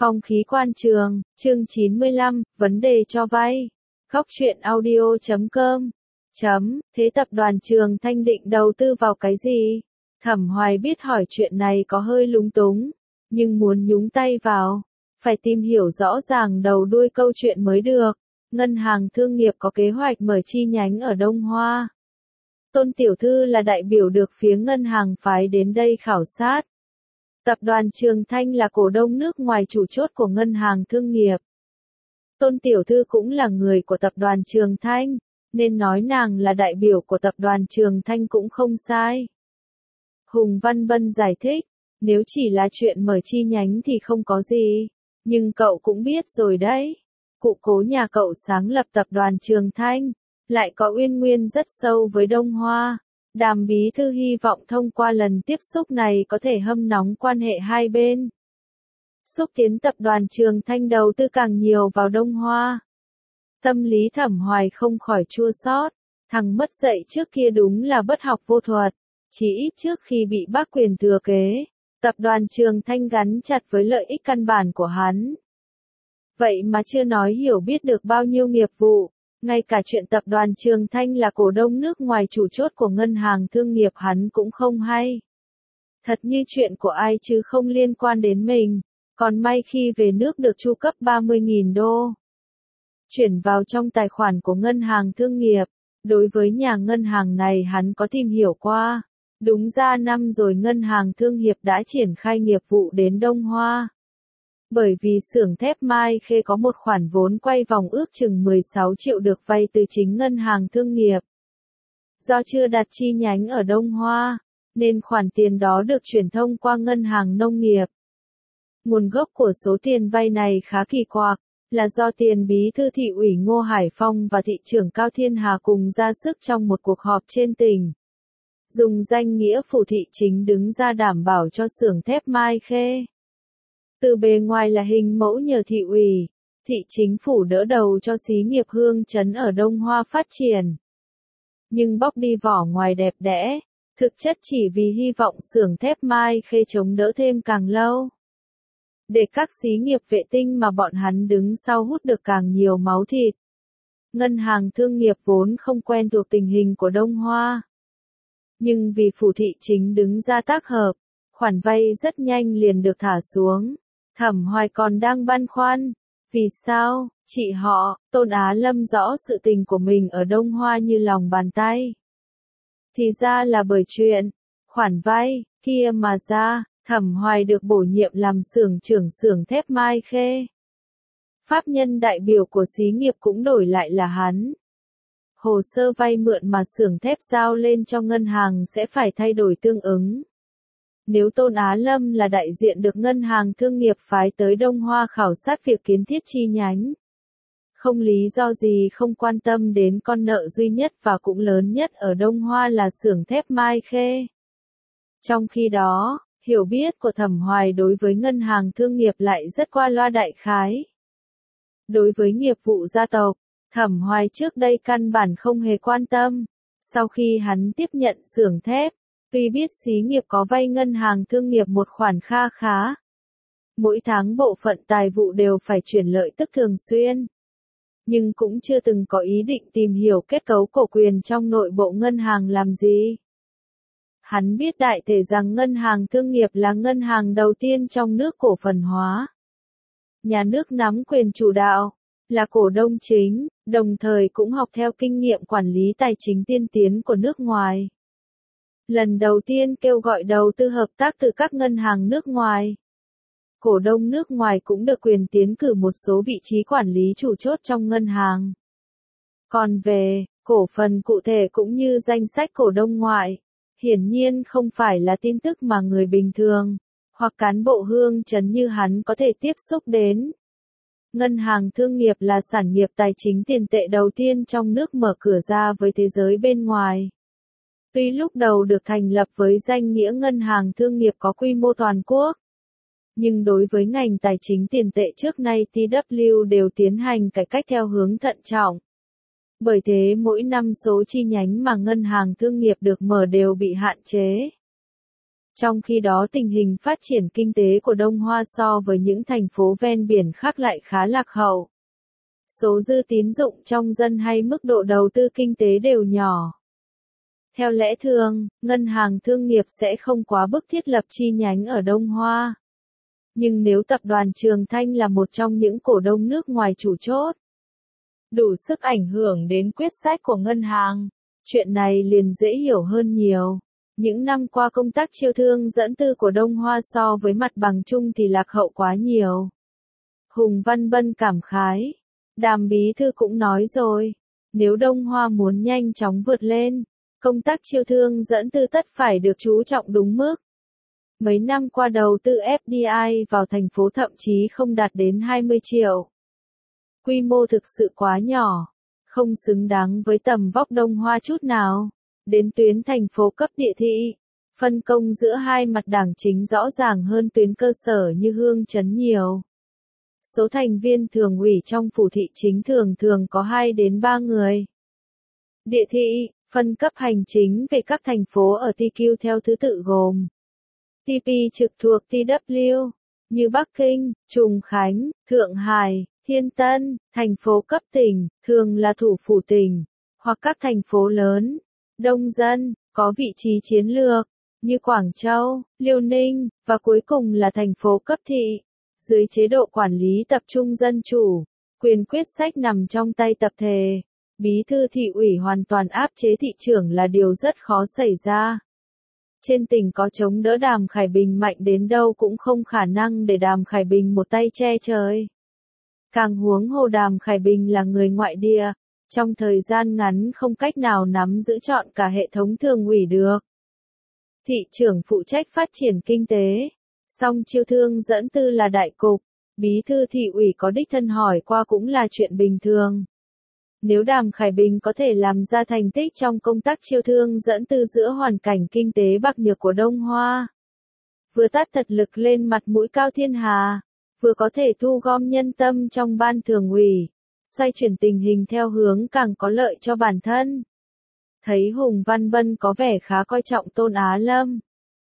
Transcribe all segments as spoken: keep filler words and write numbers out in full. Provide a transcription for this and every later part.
Phong khí quan trường, chương chín mươi lăm, vấn đề cho vay. Góc truyện audio chấm com. Chấm, thế tập đoàn Trường Thanh định đầu tư vào cái gì? Thẩm Hoài biết hỏi chuyện này có hơi lúng túng, nhưng muốn nhúng tay vào, phải tìm hiểu rõ ràng đầu đuôi câu chuyện mới được. Ngân hàng Thương nghiệp có kế hoạch mở chi nhánh ở Đông Hoa. Tôn Tiểu Thư là đại biểu được phía ngân hàng phái đến đây khảo sát. Tập đoàn Trường Thanh là cổ đông nước ngoài chủ chốt của Ngân hàng Thương nghiệp. Tôn Tiểu Thư cũng là người của tập đoàn Trường Thanh, nên nói nàng là đại biểu của tập đoàn Trường Thanh cũng không sai. Hùng Văn Bân giải thích, nếu chỉ là chuyện mở chi nhánh thì không có gì, nhưng cậu cũng biết rồi đấy. Cụ cố nhà cậu sáng lập tập đoàn Trường Thanh, lại có uyên nguyên rất sâu với Đông Hoa. Đàm bí thư hy vọng thông qua lần tiếp xúc này có thể hâm nóng quan hệ hai bên. Xúc tiến tập đoàn Trường Thanh đầu tư càng nhiều vào Đông Hoa. Tâm lý Thẩm Hoài không khỏi chua xót, thằng mất dạy trước kia đúng là bất học vô thuật, chỉ ít trước khi bị bác quyền thừa kế, tập đoàn Trường Thanh gắn chặt với lợi ích căn bản của hắn. Vậy mà chưa nói hiểu biết được bao nhiêu nghiệp vụ. Ngay cả chuyện tập đoàn Trường Thanh là cổ đông nước ngoài chủ chốt của Ngân hàng Thương nghiệp hắn cũng không hay. Thật như chuyện của ai chứ không liên quan đến mình, còn may khi về nước được chu cấp ba mươi nghìn đô. Chuyển vào trong tài khoản của Ngân hàng Thương nghiệp, đối với nhà ngân hàng này hắn có tìm hiểu qua. Đúng ra năm rồi Ngân hàng Thương nghiệp đã triển khai nghiệp vụ đến Đông Hoa. Bởi vì xưởng thép Mai Khê có một khoản vốn quay vòng ước chừng mười sáu triệu được vay từ chính Ngân hàng Thương nghiệp. Do chưa đặt chi nhánh ở Đông Hoa, nên khoản tiền đó được chuyển thông qua Ngân hàng Nông nghiệp. Nguồn gốc của số tiền vay này khá kỳ quặc, là do tiền bí thư thị ủy Ngô Hải Phong và thị trưởng Cao Thiên Hà cùng ra sức trong một cuộc họp trên tỉnh. Dùng danh nghĩa phủ thị chính đứng ra đảm bảo cho xưởng thép Mai Khê. Từ bề ngoài là hình mẫu nhờ thị ủy, thị chính phủ đỡ đầu cho xí nghiệp Hương Trấn ở Đông Hoa phát triển. Nhưng bóc đi vỏ ngoài đẹp đẽ, thực chất chỉ vì hy vọng xưởng thép Mai Khê chống đỡ thêm càng lâu. Để các xí nghiệp vệ tinh mà bọn hắn đứng sau hút được càng nhiều máu thịt. Ngân hàng Thương nghiệp vốn không quen thuộc tình hình của Đông Hoa. Nhưng vì phủ thị chính đứng ra tác hợp, khoản vay rất nhanh liền được thả xuống. Thẩm Hoài còn đang băn khoăn, vì sao, chị họ, Tôn Á Lâm rõ sự tình của mình ở Đông Hoa như lòng bàn tay. Thì ra là bởi chuyện, khoản vay, kia mà ra, Thẩm Hoài được bổ nhiệm làm xưởng trưởng xưởng thép Mai Khê. Pháp nhân đại biểu của xí nghiệp cũng đổi lại là hắn. Hồ sơ vay mượn mà xưởng thép giao lên cho ngân hàng sẽ phải thay đổi tương ứng. Nếu Tôn Á Lâm là đại diện được Ngân hàng Thương nghiệp phái tới Đông Hoa khảo sát việc kiến thiết chi nhánh, không lý do gì không quan tâm đến con nợ duy nhất và cũng lớn nhất ở Đông Hoa là xưởng thép Mai Khê. Trong khi đó, hiểu biết của Thẩm Hoài đối với Ngân hàng Thương nghiệp lại rất qua loa đại khái. Đối với nghiệp vụ gia tộc, Thẩm Hoài trước đây căn bản không hề quan tâm. Sau khi hắn tiếp nhận xưởng thép, tuy biết xí nghiệp có vay Ngân hàng Thương nghiệp một khoản kha khá. Mỗi tháng bộ phận tài vụ đều phải chuyển lợi tức thường xuyên. Nhưng cũng chưa từng có ý định tìm hiểu kết cấu cổ quyền trong nội bộ ngân hàng làm gì. Hắn biết đại thể rằng Ngân hàng Thương nghiệp là ngân hàng đầu tiên trong nước cổ phần hóa. Nhà nước nắm quyền chủ đạo, là cổ đông chính, đồng thời cũng học theo kinh nghiệm quản lý tài chính tiên tiến của nước ngoài. Lần đầu tiên kêu gọi đầu tư hợp tác từ các ngân hàng nước ngoài. Cổ đông nước ngoài cũng được quyền tiến cử một số vị trí quản lý chủ chốt trong ngân hàng. Còn về cổ phần cụ thể cũng như danh sách cổ đông ngoại, hiển nhiên không phải là tin tức mà người bình thường, hoặc cán bộ Hương Trấn như hắn có thể tiếp xúc đến. Ngân hàng Thương nghiệp là sản nghiệp tài chính tiền tệ đầu tiên trong nước mở cửa ra với thế giới bên ngoài. Tuy lúc đầu được thành lập với danh nghĩa Ngân hàng Thương nghiệp có quy mô toàn quốc, nhưng đối với ngành tài chính tiền tệ trước nay tê vê đều tiến hành cải cách theo hướng thận trọng. Bởi thế mỗi năm số chi nhánh mà Ngân hàng Thương nghiệp được mở đều bị hạn chế. Trong khi đó tình hình phát triển kinh tế của Đông Hoa so với những thành phố ven biển khác lại khá lạc hậu. Số dư tín dụng trong dân hay mức độ đầu tư kinh tế đều nhỏ. Theo lẽ thường, ngân hàng thương nghiệp sẽ không quá bức thiết lập chi nhánh ở Đông Hoa. Nhưng nếu tập đoàn Trường Thanh là một trong những cổ đông nước ngoài chủ chốt, đủ sức ảnh hưởng đến quyết sách của ngân hàng, chuyện này liền dễ hiểu hơn nhiều. Những năm qua công tác chiêu thương dẫn tư của Đông Hoa so với mặt bằng chung thì lạc hậu quá nhiều. Hùng Văn Bân cảm khái. Đàm bí thư cũng nói rồi, nếu Đông Hoa muốn nhanh chóng vượt lên, công tác chiêu thương dẫn tư tất phải được chú trọng đúng mức. Mấy năm qua đầu tư ép đê i vào thành phố thậm chí không đạt đến hai mươi triệu. Quy mô thực sự quá nhỏ, không xứng đáng với tầm vóc Đông Hoa chút nào. Đến tuyến thành phố cấp địa thị, phân công giữa hai mặt đảng chính rõ ràng hơn tuyến cơ sở như Hương Trấn nhiều. Số thành viên thường ủy trong phủ thị chính thường thường có hai đến ba người. Địa thị, phân cấp hành chính về các thành phố ở tê quy theo thứ tự gồm tê pê trực thuộc tê vê kép, như Bắc Kinh, Trùng Khánh, Thượng Hải, Thiên Tân, thành phố cấp tỉnh, thường là thủ phủ tỉnh, hoặc các thành phố lớn, đông dân, có vị trí chiến lược, như Quảng Châu, Liêu Ninh, và cuối cùng là thành phố cấp thị. Dưới chế độ quản lý tập trung dân chủ, quyền quyết sách nằm trong tay tập thể, bí thư thị ủy hoàn toàn áp chế thị trưởng là điều rất khó xảy ra. Trên tỉnh có chống đỡ Đàm Khải Bình mạnh đến đâu cũng không khả năng để Đàm Khải Bình một tay che trời. Càng huống hồ Đàm Khải Bình là người ngoại địa, trong thời gian ngắn không cách nào nắm giữ trọn cả hệ thống thường ủy được. Thị trưởng phụ trách phát triển kinh tế, song chiêu thương dẫn tư là đại cục, bí thư thị ủy có đích thân hỏi qua cũng là chuyện bình thường. Nếu Đàm Khải Bình có thể làm ra thành tích trong công tác chiêu thương dẫn tư giữa hoàn cảnh kinh tế bạc nhược của Đông Hoa, vừa tát thật lực lên mặt mũi Cao Thiên Hà, vừa có thể thu gom nhân tâm trong ban thường ủy, xoay chuyển tình hình theo hướng càng có lợi cho bản thân. Thấy Hùng Văn Bân có vẻ khá coi trọng Tôn Á Lâm,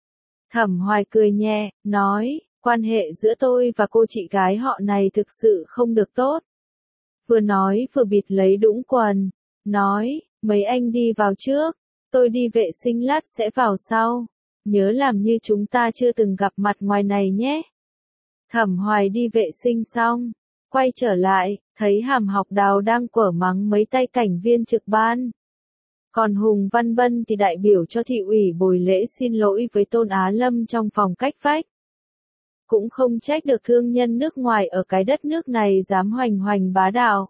Thẩm Hoài cười nhẹ, nói, quan hệ giữa tôi và cô chị gái họ này thực sự không được tốt. Vừa nói vừa bịt lấy đũng quần, nói, mấy anh đi vào trước, tôi đi vệ sinh lát sẽ vào sau, nhớ làm như chúng ta chưa từng gặp mặt ngoài này nhé. Thẩm Hoài đi vệ sinh xong, quay trở lại, thấy Hàm Học Đào đang quở mắng mấy tay cảnh viên trực ban. Còn Hùng Văn Bân thì đại biểu cho thị ủy bồi lễ xin lỗi với Tôn Á Lâm trong phòng cách vách. Cũng không trách được thương nhân nước ngoài ở cái đất nước này dám hoành hoành bá đạo.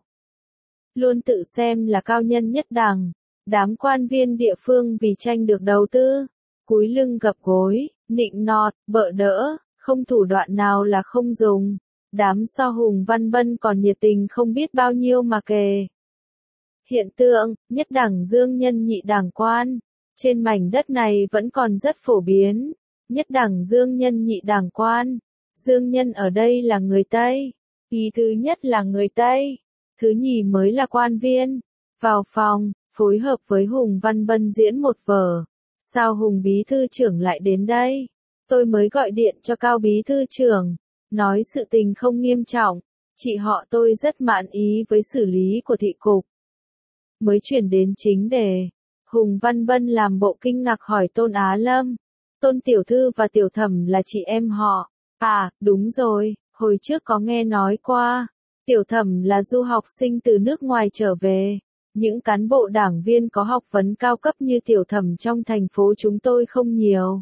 Luôn tự xem là cao nhân nhất đẳng, đám quan viên địa phương vì tranh được đầu tư, cúi lưng gập gối, nịnh nọt, bợ đỡ, không thủ đoạn nào là không dùng. Đám so Hùng Văn Bân còn nhiệt tình không biết bao nhiêu mà kể. Hiện tượng, nhất đẳng dương nhân nhị đẳng quan, trên mảnh đất này vẫn còn rất phổ biến. Nhất đẳng dương nhân nhị đẳng quan, dương nhân ở đây là người Tây, ý thứ nhất là người Tây, thứ nhì mới là quan viên. Vào phòng, phối hợp với Hùng Văn Bân diễn một vở. Sao Hùng bí thư trưởng lại đến đây? Tôi mới gọi điện cho Cao bí thư trưởng, nói sự tình không nghiêm trọng, chị họ tôi rất mãn ý với xử lý của thị cục. Mới chuyển đến chính đề, Hùng Văn Bân làm bộ kinh ngạc hỏi Tôn Á Lâm, Tôn tiểu thư và tiểu thẩm là chị em họ. À, đúng rồi, hồi trước có nghe nói qua, tiểu thẩm là du học sinh từ nước ngoài trở về. Những cán bộ đảng viên có học vấn cao cấp như tiểu thẩm trong thành phố chúng tôi không nhiều,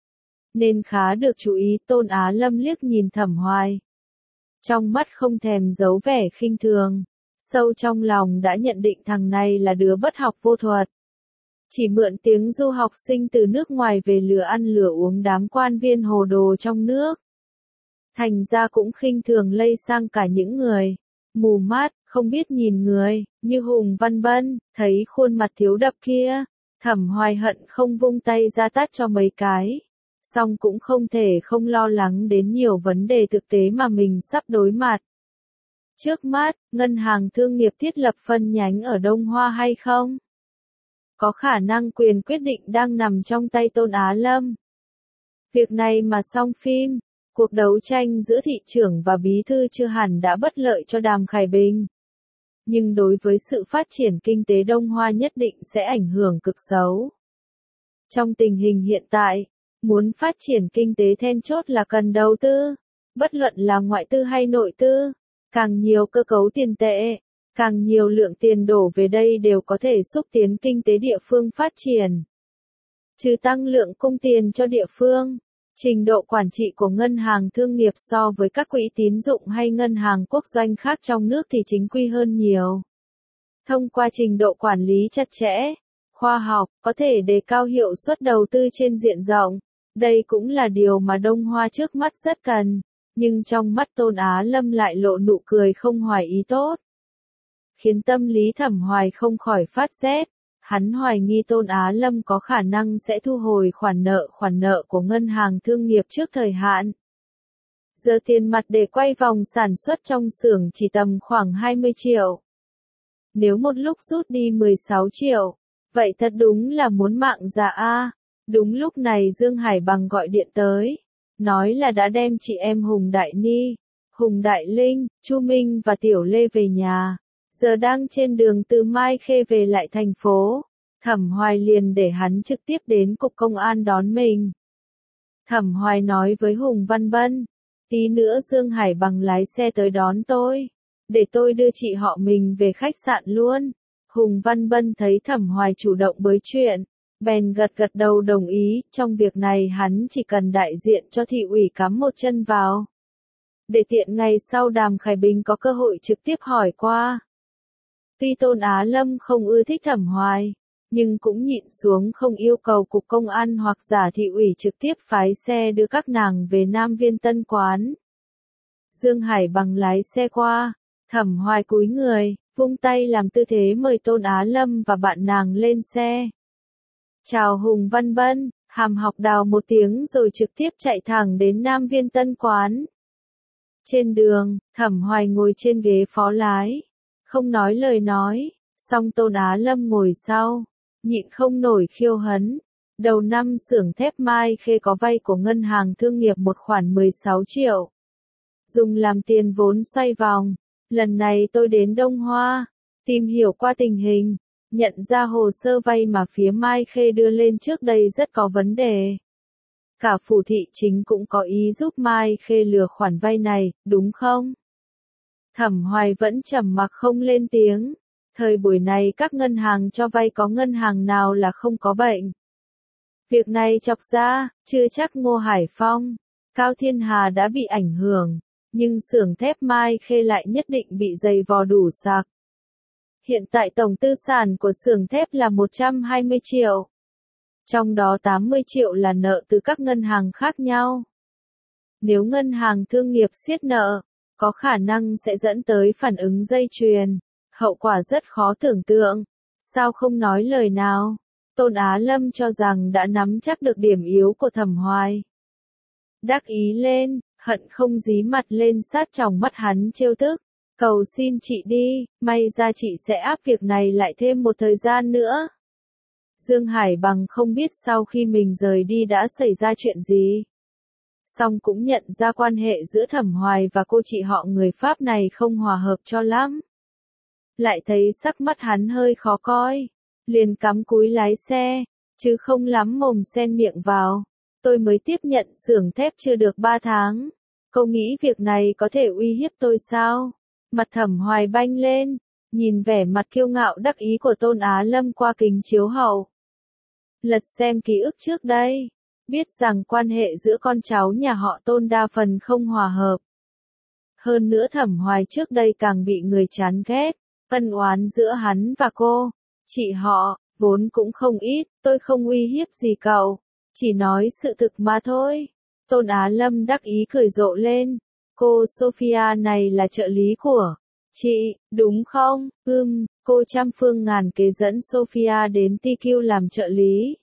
nên khá được chú ý. Tôn Á Lâm liếc nhìn Thẩm Hoài, trong mắt không thèm giấu vẻ khinh thường, sâu trong lòng đã nhận định thằng này là đứa bất học vô thuật. Chỉ mượn tiếng du học sinh từ nước ngoài về lừa ăn lừa uống đám quan viên hồ đồ trong nước. Thành ra cũng khinh thường lây sang cả những người mù mắt, không biết nhìn người, như Hùng Văn Bân. Thấy khuôn mặt thiếu đập kia, Thẩm Hoài hận không vung tay ra tát cho mấy cái. Song cũng không thể không lo lắng đến nhiều vấn đề thực tế mà mình sắp đối mặt. Trước mắt, ngân hàng thương nghiệp thiết lập phân nhánh ở Đông Hoa hay không? Có khả năng quyền quyết định đang nằm trong tay Tôn Á Lâm. Việc này mà xong phim, cuộc đấu tranh giữa thị trưởng và bí thư chưa hẳn đã bất lợi cho Đàm Khải Bình. Nhưng đối với sự phát triển kinh tế Đông Hoa nhất định sẽ ảnh hưởng cực xấu. Trong tình hình hiện tại, muốn phát triển kinh tế then chốt là cần đầu tư, bất luận là ngoại tư hay nội tư, càng nhiều cơ cấu tiền tệ, càng nhiều lượng tiền đổ về đây đều có thể xúc tiến kinh tế địa phương phát triển. Trừ tăng lượng cung tiền cho địa phương, trình độ quản trị của ngân hàng thương nghiệp so với các quỹ tín dụng hay ngân hàng quốc doanh khác trong nước thì chính quy hơn nhiều. Thông qua trình độ quản lý chặt chẽ, khoa học, có thể đề cao hiệu suất đầu tư trên diện rộng. Đây cũng là điều mà Đông Hoa trước mắt rất cần, nhưng trong mắt Tôn Á Lâm lại lộ nụ cười không hoài ý tốt. Khiến tâm lý Thẩm Hoài không khỏi phát rét. Hắn hoài nghi Tôn Á Lâm có khả năng sẽ thu hồi khoản nợ khoản nợ của ngân hàng thương nghiệp trước thời hạn. Giờ tiền mặt để quay vòng sản xuất trong xưởng chỉ tầm khoảng hai mươi triệu. Nếu một lúc rút đi mười sáu triệu, vậy thật đúng là muốn mạng già a. Đúng lúc này Dương Hải Bằng gọi điện tới, nói là đã đem chị em Hùng Đại Ni, Hùng Đại Linh, Chu Minh và Tiểu Lê về nhà. Giờ đang trên đường từ Mai Khê về lại thành phố, Thẩm Hoài liền để hắn trực tiếp đến cục công an đón mình. Thẩm Hoài nói với Hùng Văn Bân, tí nữa Dương Hải Bằng lái xe tới đón tôi, để tôi đưa chị họ mình về khách sạn luôn. Hùng Văn Bân thấy Thẩm Hoài chủ động bới chuyện, bèn gật gật đầu đồng ý, trong việc này hắn chỉ cần đại diện cho thị ủy cắm một chân vào. Để tiện ngày sau Đàm Khải Bình có cơ hội trực tiếp hỏi qua. Tuy Tôn Á Lâm không ưa thích Thẩm Hoài, nhưng cũng nhịn xuống không yêu cầu cục công an hoặc giả thị ủy trực tiếp phái xe đưa các nàng về Nam Viên Tân Quán. Dương Hải Bằng lái xe qua, Thẩm Hoài cúi người, vung tay làm tư thế mời Tôn Á Lâm và bạn nàng lên xe. Chào Hùng Văn Bân, Hàm Học Đào một tiếng rồi trực tiếp chạy thẳng đến Nam Viên Tân Quán. Trên đường, Thẩm Hoài ngồi trên ghế phó lái, không nói lời nói, song Tôn Á Lâm ngồi sau, nhịn không nổi khiêu hấn. Đầu năm xưởng thép Mai Khê có vay của ngân hàng thương nghiệp một khoản mười sáu triệu. Dùng làm tiền vốn xoay vòng. Lần này tôi đến Đông Hoa, tìm hiểu qua tình hình, nhận ra hồ sơ vay mà phía Mai Khê đưa lên trước đây rất có vấn đề. Cả phủ thị chính cũng có ý giúp Mai Khê lừa khoản vay này, đúng không? Thẩm Hoài vẫn trầm mặc không lên tiếng. Thời buổi này các ngân hàng cho vay có ngân hàng nào là không có bệnh. Việc này chọc ra, chưa chắc Ngô Hải Phong, Cao Thiên Hà đã bị ảnh hưởng, nhưng xưởng thép Mai Khê lại nhất định bị dày vò đủ sạc. Hiện tại tổng tư sản của xưởng thép là một trăm hai mươi triệu. Trong đó tám mươi triệu là nợ từ các ngân hàng khác nhau. Nếu ngân hàng thương nghiệp siết nợ, có khả năng sẽ dẫn tới phản ứng dây chuyền, hậu quả rất khó tưởng tượng. Sao không nói lời nào? Tôn Á Lâm cho rằng đã nắm chắc được điểm yếu của Thẩm Hoài. Đắc ý lên, hận không dí mặt lên sát tròng mắt hắn trêu tức. Cầu xin chị đi, may ra chị sẽ áp việc này lại thêm một thời gian nữa. Dương Hải Bằng không biết sau khi mình rời đi đã xảy ra chuyện gì. Song cũng nhận ra quan hệ giữa Thẩm Hoài và cô chị họ người Pháp này không hòa hợp cho lắm. Lại thấy sắc mắt hắn hơi khó coi, liền cắm cúi lái xe, chứ không lắm mồm sen miệng vào. Tôi mới tiếp nhận xưởng thép chưa được ba tháng. Cô nghĩ việc này có thể uy hiếp tôi sao? Mặt Thẩm Hoài banh lên, nhìn vẻ mặt kiêu ngạo đắc ý của Tôn Á Lâm qua kính chiếu hậu. Lật xem ký ức trước đây, biết rằng quan hệ giữa con cháu nhà họ Tôn đa phần không hòa hợp. Hơn nữa Thẩm Hoài trước đây càng bị người chán ghét, ân oán giữa hắn và cô, chị họ, vốn cũng không ít, tôi không uy hiếp gì cậu, chỉ nói sự thực mà thôi. Tôn Á Lâm đắc ý cười rộ lên, cô Sophia này là trợ lý của chị, đúng không? Ừm, cô trăm phương ngàn kế dẫn Sophia đến tê quy làm trợ lý.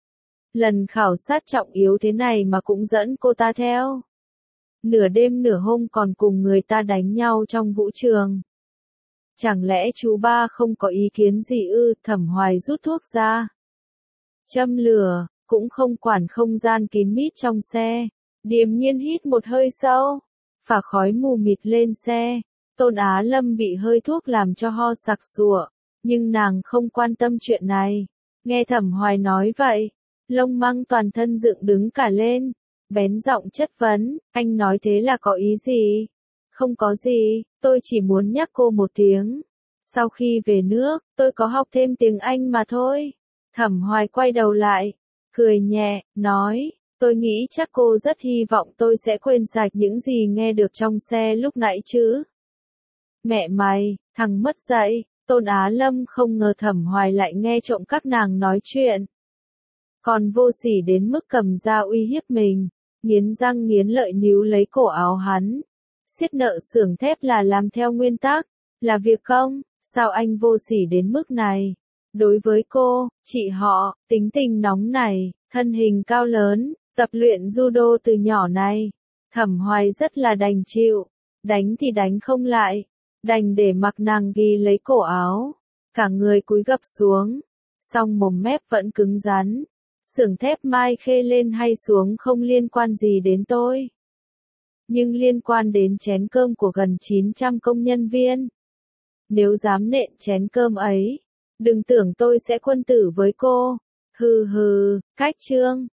Lần khảo sát trọng yếu thế này mà cũng dẫn cô ta theo. Nửa đêm nửa hôm còn cùng người ta đánh nhau trong vũ trường. Chẳng lẽ chú ba không có ý kiến gì ư? Thẩm Hoài rút thuốc ra. Châm lửa, cũng không quản không gian kín mít trong xe, điềm nhiên hít một hơi sâu, phả khói mù mịt lên xe. Tôn Á Lâm bị hơi thuốc làm cho ho sặc sụa, nhưng nàng không quan tâm chuyện này. Nghe Thẩm Hoài nói vậy, lông măng toàn thân dựng đứng cả lên, bén giọng chất vấn, anh nói thế là có ý gì? Không có gì, tôi chỉ muốn nhắc cô một tiếng. Sau khi về nước, tôi có học thêm tiếng Anh mà thôi. Thẩm Hoài quay đầu lại, cười nhẹ, nói, tôi nghĩ chắc cô rất hy vọng tôi sẽ quên sạch những gì nghe được trong xe lúc nãy chứ. Mẹ mày, thằng mất dạy. Tôn Á Lâm không ngờ Thẩm Hoài lại nghe trộm các nàng nói chuyện. Còn vô sỉ đến mức cầm dao uy hiếp mình, nghiến răng nghiến lợi níu lấy cổ áo hắn. Siết nợ xưởng thép là làm theo nguyên tắc, là việc công, sao anh vô sỉ đến mức này? Đối với cô, chị họ, tính tình nóng này, thân hình cao lớn, tập luyện judo từ nhỏ này, Thẩm Hoài rất là đành chịu, đánh thì đánh không lại, đành để mặc nàng ghi lấy cổ áo, cả người cúi gập xuống, song mồm mép vẫn cứng rắn. Xưởng thép Mai Khê lên hay xuống không liên quan gì đến tôi, nhưng liên quan đến chén cơm của gần chín trăm công nhân viên. Nếu dám nện chén cơm ấy, đừng tưởng tôi sẽ quân tử với cô. Hừ hừ, cách trương.